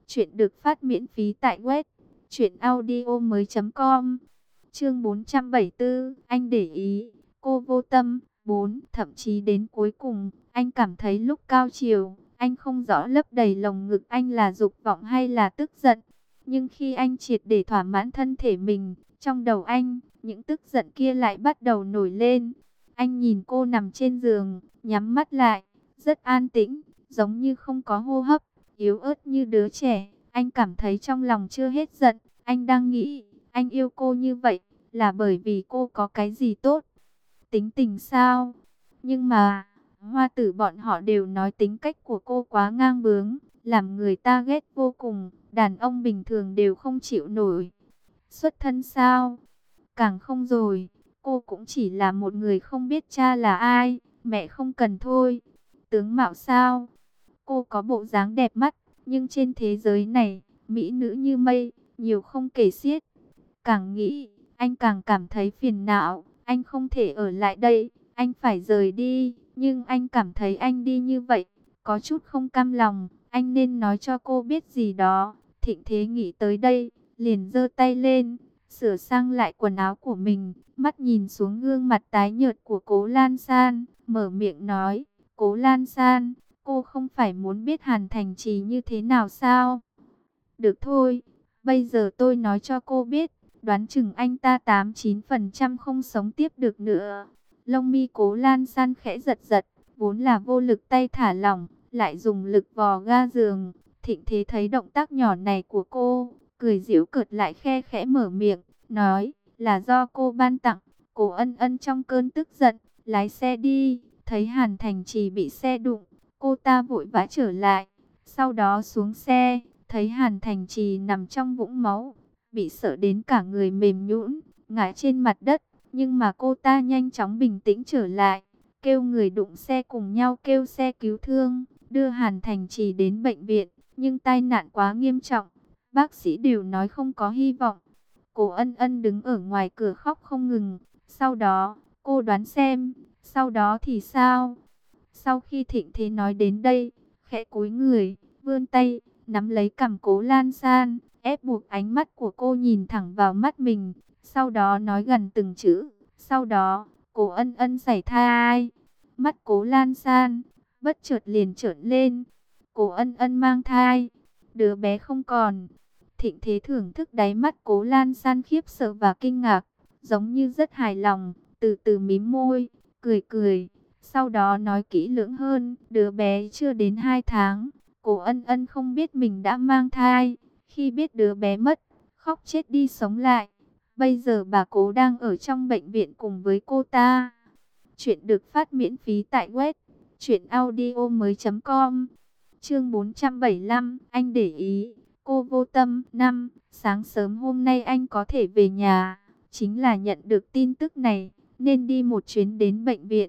Chuyện được phát miễn phí tại web truyện audio mới chấm com. Chương bốn trăm bảy mươi tư, anh để ý, cô vô tâm. Bốn, thậm chí đến cuối cùng, anh cảm thấy lúc cao chiều, anh không rõ lấp đầy lồng ngực anh là dục vọng hay là tức giận. Nhưng khi anh triệt để thỏa mãn thân thể mình, trong đầu anh, những tức giận kia lại bắt đầu nổi lên. Anh nhìn cô nằm trên giường, nhắm mắt lại, rất an tĩnh, giống như không có hô hấp, yếu ớt như đứa trẻ. Anh cảm thấy trong lòng chưa hết giận, anh đang nghĩ, anh yêu cô như vậy, là bởi vì cô có cái gì tốt? Tính tình sao? Nhưng mà, Hoa Tử bọn họ đều nói tính cách của cô quá ngang bướng, làm người ta ghét vô cùng, đàn ông bình thường đều không chịu nổi. Xuất thân sao? Càng không rồi, cô cũng chỉ là một người không biết cha là ai, mẹ không cần thôi. Tướng mạo sao? Cô có bộ dáng đẹp mắt, nhưng trên thế giới này, mỹ nữ như mây, nhiều không kể xiết. Càng nghĩ, anh càng cảm thấy phiền não, anh không thể ở lại đây, anh phải rời đi. Nhưng anh cảm thấy anh đi như vậy, có chút không cam lòng, anh nên nói cho cô biết gì đó. Thịnh Thế nghĩ tới đây, liền giơ tay lên, sửa sang lại quần áo của mình, mắt nhìn xuống gương mặt tái nhợt của Cố Lan San, mở miệng nói, Cố Lan San, cô không phải muốn biết Hàn Thành Trì như thế nào sao? Được thôi, bây giờ tôi nói cho cô biết, đoán chừng anh ta tám chín phần trăm không sống tiếp được nữa. Lông mi Cố Lan San khẽ giật giật, vốn là vô lực tay thả lỏng, lại dùng lực vò ga giường. Thịnh Thế thấy động tác nhỏ này của cô, cười giễu cợt lại khe khẽ mở miệng, nói là do cô ban tặng. Cố Ân Ân trong cơn tức giận, lái xe đi, thấy Hàn Thành Trì bị xe đụng, cô ta vội vã trở lại, sau đó xuống xe, thấy Hàn Thành Trì nằm trong vũng máu, bị sợ đến cả người mềm nhũn, ngã trên mặt đất, nhưng mà cô ta nhanh chóng bình tĩnh trở lại, kêu người đụng xe cùng nhau kêu xe cứu thương, đưa Hàn Thành Trì đến bệnh viện, nhưng tai nạn quá nghiêm trọng, bác sĩ đều nói không có hy vọng. Cố Ân Ân đứng ở ngoài cửa khóc không ngừng, sau đó, cô đoán xem, sau đó thì sao? Sau khi Thịnh Thế nói đến đây, khẽ cúi người, vươn tay, nắm lấy cằm Cố Lan San, ép buộc ánh mắt của cô nhìn thẳng vào mắt mình, sau đó nói gần từng chữ, sau đó, Cố Ân Ân sảy thai. Mắt Cố Lan San bất chợt liền trợn lên, Cố Ân Ân mang thai, đứa bé không còn. Thịnh Thế thưởng thức đáy mắt Cố Lan San khiếp sợ và kinh ngạc, giống như rất hài lòng, từ từ mím môi, cười cười. Sau đó nói kỹ lưỡng hơn, đứa bé chưa đến hai tháng, Cố Ân Ân không biết mình đã mang thai. Khi biết đứa bé mất, khóc chết đi sống lại. Bây giờ bà Cố đang ở trong bệnh viện cùng với cô ta. Chuyện được phát miễn phí tại web truyện audio mới chấm com. Chương bốn trăm bảy mươi lăm, anh để ý, cô vô tâm. Năm, sáng sớm hôm nay anh có thể về nhà, chính là nhận được tin tức này, nên đi một chuyến đến bệnh viện.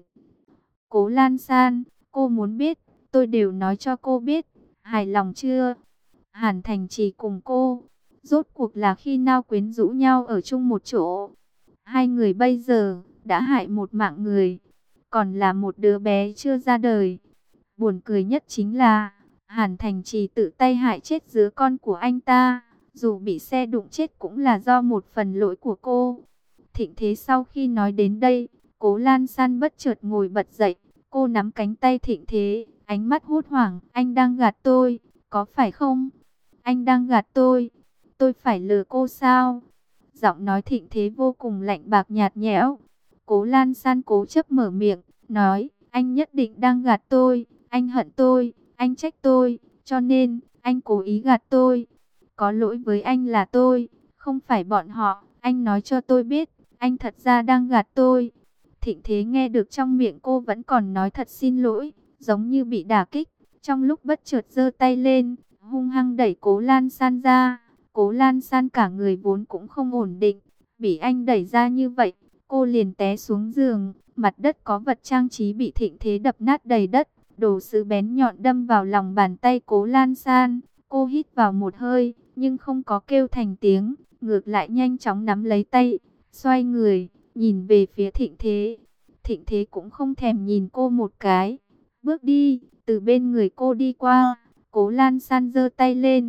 Cố Lan San, cô muốn biết, tôi đều nói cho cô biết, hài lòng chưa? Hàn Thành Trì cùng cô, rốt cuộc là khi nào quyến rũ nhau ở chung một chỗ? Hai người bây giờ đã hại một mạng người, còn là một đứa bé chưa ra đời. Buồn cười nhất chính là Hàn Thành Trì tự tay hại chết đứa con của anh ta, dù bị xe đụng chết cũng là do một phần lỗi của cô. Thịnh Thế sau khi nói đến đây, Cố Lan San bất chợt ngồi bật dậy, cô nắm cánh tay Thịnh Thế, ánh mắt hốt hoảng, anh đang gạt tôi, có phải không? Anh đang gạt tôi, tôi phải lừa cô sao? Giọng nói Thịnh Thế vô cùng lạnh bạc nhạt nhẽo. Cố Lan San cố chấp mở miệng, nói, anh nhất định đang gạt tôi, anh hận tôi, anh trách tôi, cho nên, anh cố ý gạt tôi. Có lỗi với anh là tôi, không phải bọn họ, anh nói cho tôi biết, anh thật ra đang gạt tôi. Thịnh Thế nghe được trong miệng cô vẫn còn nói thật xin lỗi, giống như bị đả kích, trong lúc bất chợt giơ tay lên, hung hăng đẩy Cố Lan San ra. Cố Lan San cả người vốn cũng không ổn định, bị anh đẩy ra như vậy, cô liền té xuống giường, mặt đất có vật trang trí bị Thịnh Thế đập nát đầy đất, đồ sứ bén nhọn đâm vào lòng bàn tay Cố Lan San. Cô hít vào một hơi, nhưng không có kêu thành tiếng, ngược lại nhanh chóng nắm lấy tay, xoay người, nhìn về phía Thịnh Thế. Thịnh Thế cũng không thèm nhìn cô một cái, bước đi, từ bên người cô đi qua. Cố Lan San giơ tay lên,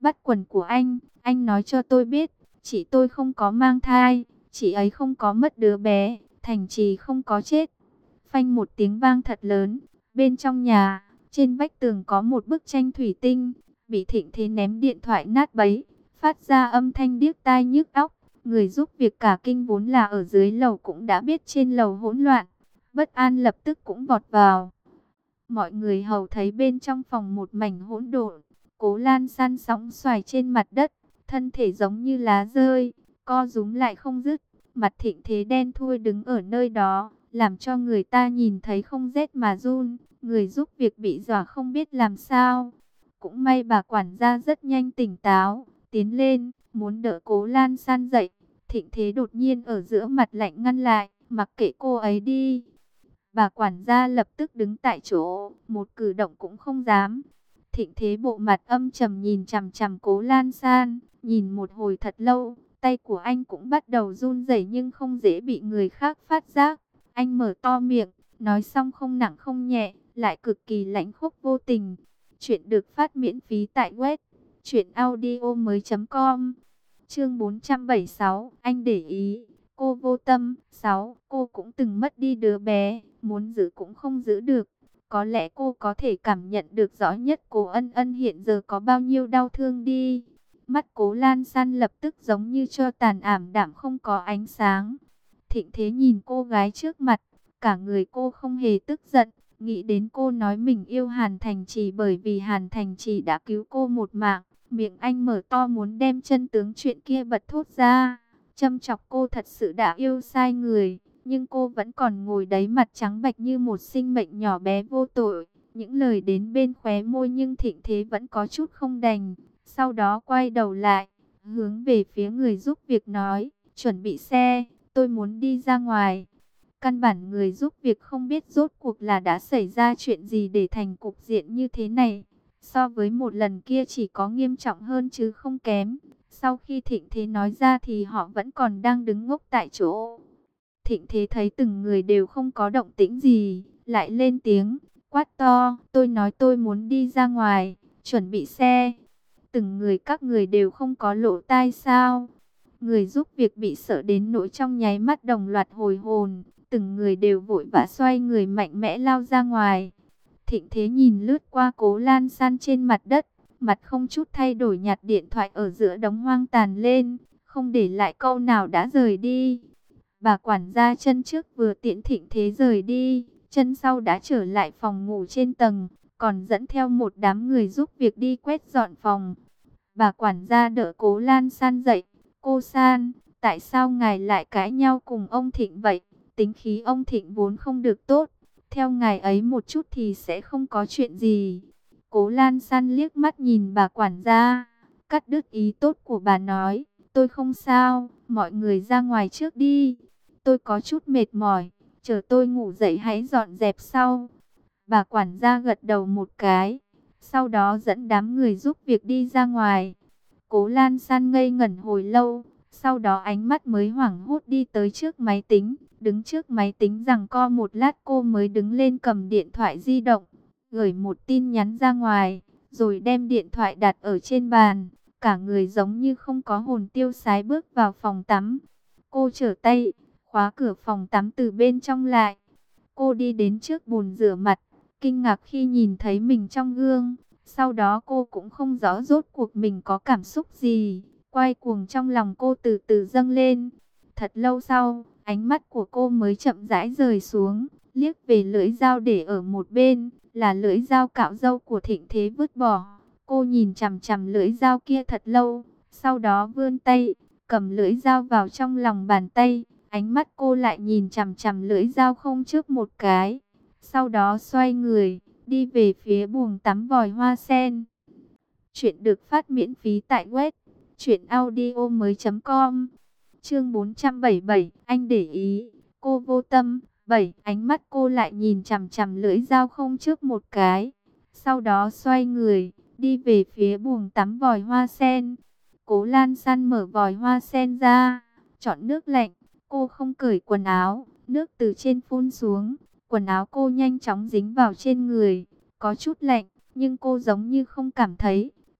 bắt quần của anh, anh nói cho tôi biết, chị tôi không có mang thai, chị ấy không có mất đứa bé, Thành Trì không có chết. Phanh một tiếng vang thật lớn, bên trong nhà, trên vách tường có một bức tranh thủy tinh, bị Thịnh Thế ném điện thoại nát bấy, phát ra âm thanh điếc tai nhức óc. Người giúp việc cả kinh vốn là ở dưới lầu cũng đã biết trên lầu hỗn loạn, bất an lập tức cũng vọt vào. Mọi người hầu thấy bên trong phòng một mảnh hỗn độn, Cố Lan San sóng xoài trên mặt đất, thân thể giống như lá rơi, co rúm lại không dứt, mặt Thịnh Thế đen thui đứng ở nơi đó, làm cho người ta nhìn thấy không rét mà run. Người giúp việc bị dọa không biết làm sao. Cũng may bà quản gia rất nhanh tỉnh táo, tiến lên, muốn đỡ Cố Lan San dậy. Thịnh Thế đột nhiên ở giữa mặt lạnh ngăn lại, mặc kệ cô ấy đi. Bà quản gia lập tức đứng tại chỗ, một cử động cũng không dám. Thịnh Thế bộ mặt âm trầm nhìn chằm chằm Cố Lan San, nhìn một hồi thật lâu, tay của anh cũng bắt đầu run rẩy nhưng không dễ bị người khác phát giác. Anh mở to miệng, nói xong không nặng không nhẹ, lại cực kỳ lãnh khốc vô tình. Chuyện được phát miễn phí tại web truyện audio mới chấm com. Chương bốn trăm bảy mươi sáu, anh để ý, cô vô tâm. Sáu, cô cũng từng mất đi đứa bé, muốn giữ cũng không giữ được. Có lẽ cô có thể cảm nhận được rõ nhất Cố Ân Ân hiện giờ có bao nhiêu đau thương đi. Mắt Cố Lan San lập tức giống như tro tàn ảm đạm không có ánh sáng. Thịnh Thế nhìn cô gái trước mặt, cả người cô không hề tức giận, nghĩ đến cô nói mình yêu Hàn Thành Trì bởi vì Hàn Thành Trì đã cứu cô một mạng. Miệng anh mở to muốn đem chân tướng chuyện kia bật thốt ra, châm chọc cô thật sự đã yêu sai người, nhưng cô vẫn còn ngồi đấy mặt trắng bệch như một sinh mệnh nhỏ bé vô tội. Những lời đến bên khóe môi nhưng Thịnh Thế vẫn có chút không đành, sau đó quay đầu lại, hướng về phía người giúp việc nói, chuẩn bị xe, tôi muốn đi ra ngoài. Căn bản người giúp việc không biết rốt cuộc là đã xảy ra chuyện gì để thành cục diện như thế này. So với một lần kia chỉ có nghiêm trọng hơn chứ không kém. Sau khi Thịnh Thế nói ra thì họ vẫn còn đang đứng ngốc tại chỗ. Thịnh Thế thấy từng người đều không có động tĩnh gì, lại lên tiếng, quát to, tôi nói tôi muốn đi ra ngoài, chuẩn bị xe. Từng người các người đều không có lỗ tai sao? Người giúp việc bị sợ đến nỗi trong nháy mắt đồng loạt hồi hồn, từng người đều vội vã xoay người mạnh mẽ lao ra ngoài. Thịnh Thế nhìn lướt qua Cố Lan San trên mặt đất, mặt không chút thay đổi nhặt điện thoại ở giữa đống hoang tàn lên, không để lại câu nào đã rời đi. Bà quản gia chân trước vừa tiễn Thịnh Thế rời đi, chân sau đã trở lại phòng ngủ trên tầng, còn dẫn theo một đám người giúp việc đi quét dọn phòng. Bà quản gia đỡ Cố Lan San dậy, cô San, tại sao ngài lại cãi nhau cùng ông Thịnh vậy? Tính khí ông Thịnh vốn không được tốt, theo ngài ấy một chút thì sẽ không có chuyện gì. Cố Lan San liếc mắt nhìn bà quản gia, cắt đứt ý tốt của bà nói, tôi không sao, mọi người ra ngoài trước đi. Tôi có chút mệt mỏi, chờ tôi ngủ dậy hãy dọn dẹp sau. Bà quản gia gật đầu một cái, sau đó dẫn đám người giúp việc đi ra ngoài. Cố Lan San ngây ngẩn hồi lâu, sau đó ánh mắt mới hoảng hốt đi tới trước máy tính. Đứng trước máy tính giằng co một lát cô mới đứng lên cầm điện thoại di động, gửi một tin nhắn ra ngoài, rồi đem điện thoại đặt ở trên bàn. Cả người giống như không có hồn tiêu sái bước vào phòng tắm. Cô trở tay, khóa cửa phòng tắm từ bên trong lại. Cô đi đến trước bồn rửa mặt, kinh ngạc khi nhìn thấy mình trong gương. Sau đó cô cũng không rõ rốt cuộc mình có cảm xúc gì. Quay cuồng trong lòng cô từ từ dâng lên. Thật lâu sau, ánh mắt của cô mới chậm rãi rời xuống, liếc về lưỡi dao để ở một bên, là lưỡi dao cạo râu của Thịnh Thế vứt bỏ. Cô nhìn chằm chằm lưỡi dao kia thật lâu, sau đó vươn tay, cầm lưỡi dao vào trong lòng bàn tay. Ánh mắt cô lại nhìn chằm chằm lưỡi dao không chớp một cái. Sau đó xoay người, đi về phía buồng tắm vòi hoa sen. Chuyện được phát miễn phí tại web truyện audio mới chấm com. Chương bốn trăm bảy mươi bảy, anh để ý, cô vô tâm. Bảy, ánh mắt cô lại nhìn chằm chằm lưỡi dao không chớp một cái. Sau đó xoay người, đi về phía buồng tắm vòi hoa sen. Cố Lan San mở vòi hoa sen ra, chọn nước lạnh. Cô không cởi quần áo, nước từ trên phun xuống. Quần áo cô nhanh chóng dính vào trên người, có chút lạnh, nhưng cô giống như không cảm thấy.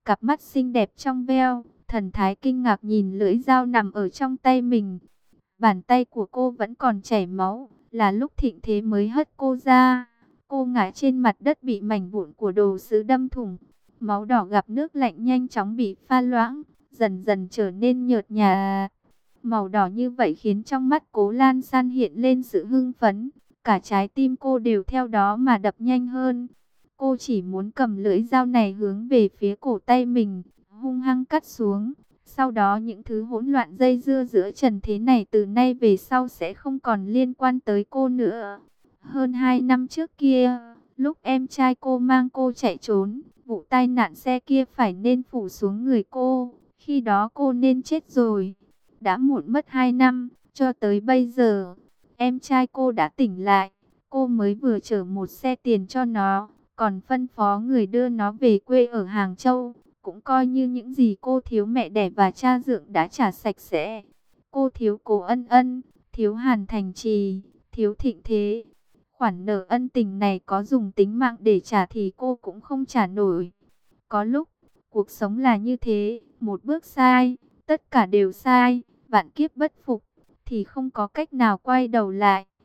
cặp mắt xinh đẹp trong veo, thần thái kinh ngạc nhìn lưỡi dao nằm ở trong tay mình. Bàn tay của cô vẫn còn chảy máu, là lúc Thịnh Thế mới hất cô ra. Cô ngã trên mặt đất bị mảnh vụn của đồ sứ đâm thủng. Máu đỏ gặp nước lạnh nhanh chóng bị pha loãng, dần dần trở nên nhợt nhạt. Màu đỏ như vậy khiến trong mắt Cố Lan San hiện lên sự hưng phấn. Cả trái tim cô đều theo đó mà đập nhanh hơn. Cô chỉ muốn cầm lưỡi dao này hướng về phía cổ tay mình, hung hăng cắt xuống. Sau đó những thứ hỗn loạn dây dưa giữa trần thế này từ nay về sau sẽ không còn liên quan tới cô nữa. Hơn hai năm trước kia, lúc em trai cô mang cô chạy trốn, vụ tai nạn xe kia phải nên phủ xuống người cô. Khi đó cô nên chết rồi. Đã muộn mất hai năm, cho tới bây giờ, em trai cô đã tỉnh lại. Cô mới vừa chở một xe tiền cho nó, còn phân phó người đưa nó về quê ở Hàng Châu. Cũng coi như những gì cô thiếu mẹ đẻ và cha dượng đã trả sạch sẽ. Cô thiếu Cố Ân Ân, thiếu Hàn Thành Trì, thiếu Thịnh Thế. Khoản nợ ân tình này có dùng tính mạng để trả thì cô cũng không trả nổi. Có lúc, cuộc sống là như thế, một bước sai, tất cả đều sai, vạn kiếp bất phục, thì không có cách nào quay đầu lại.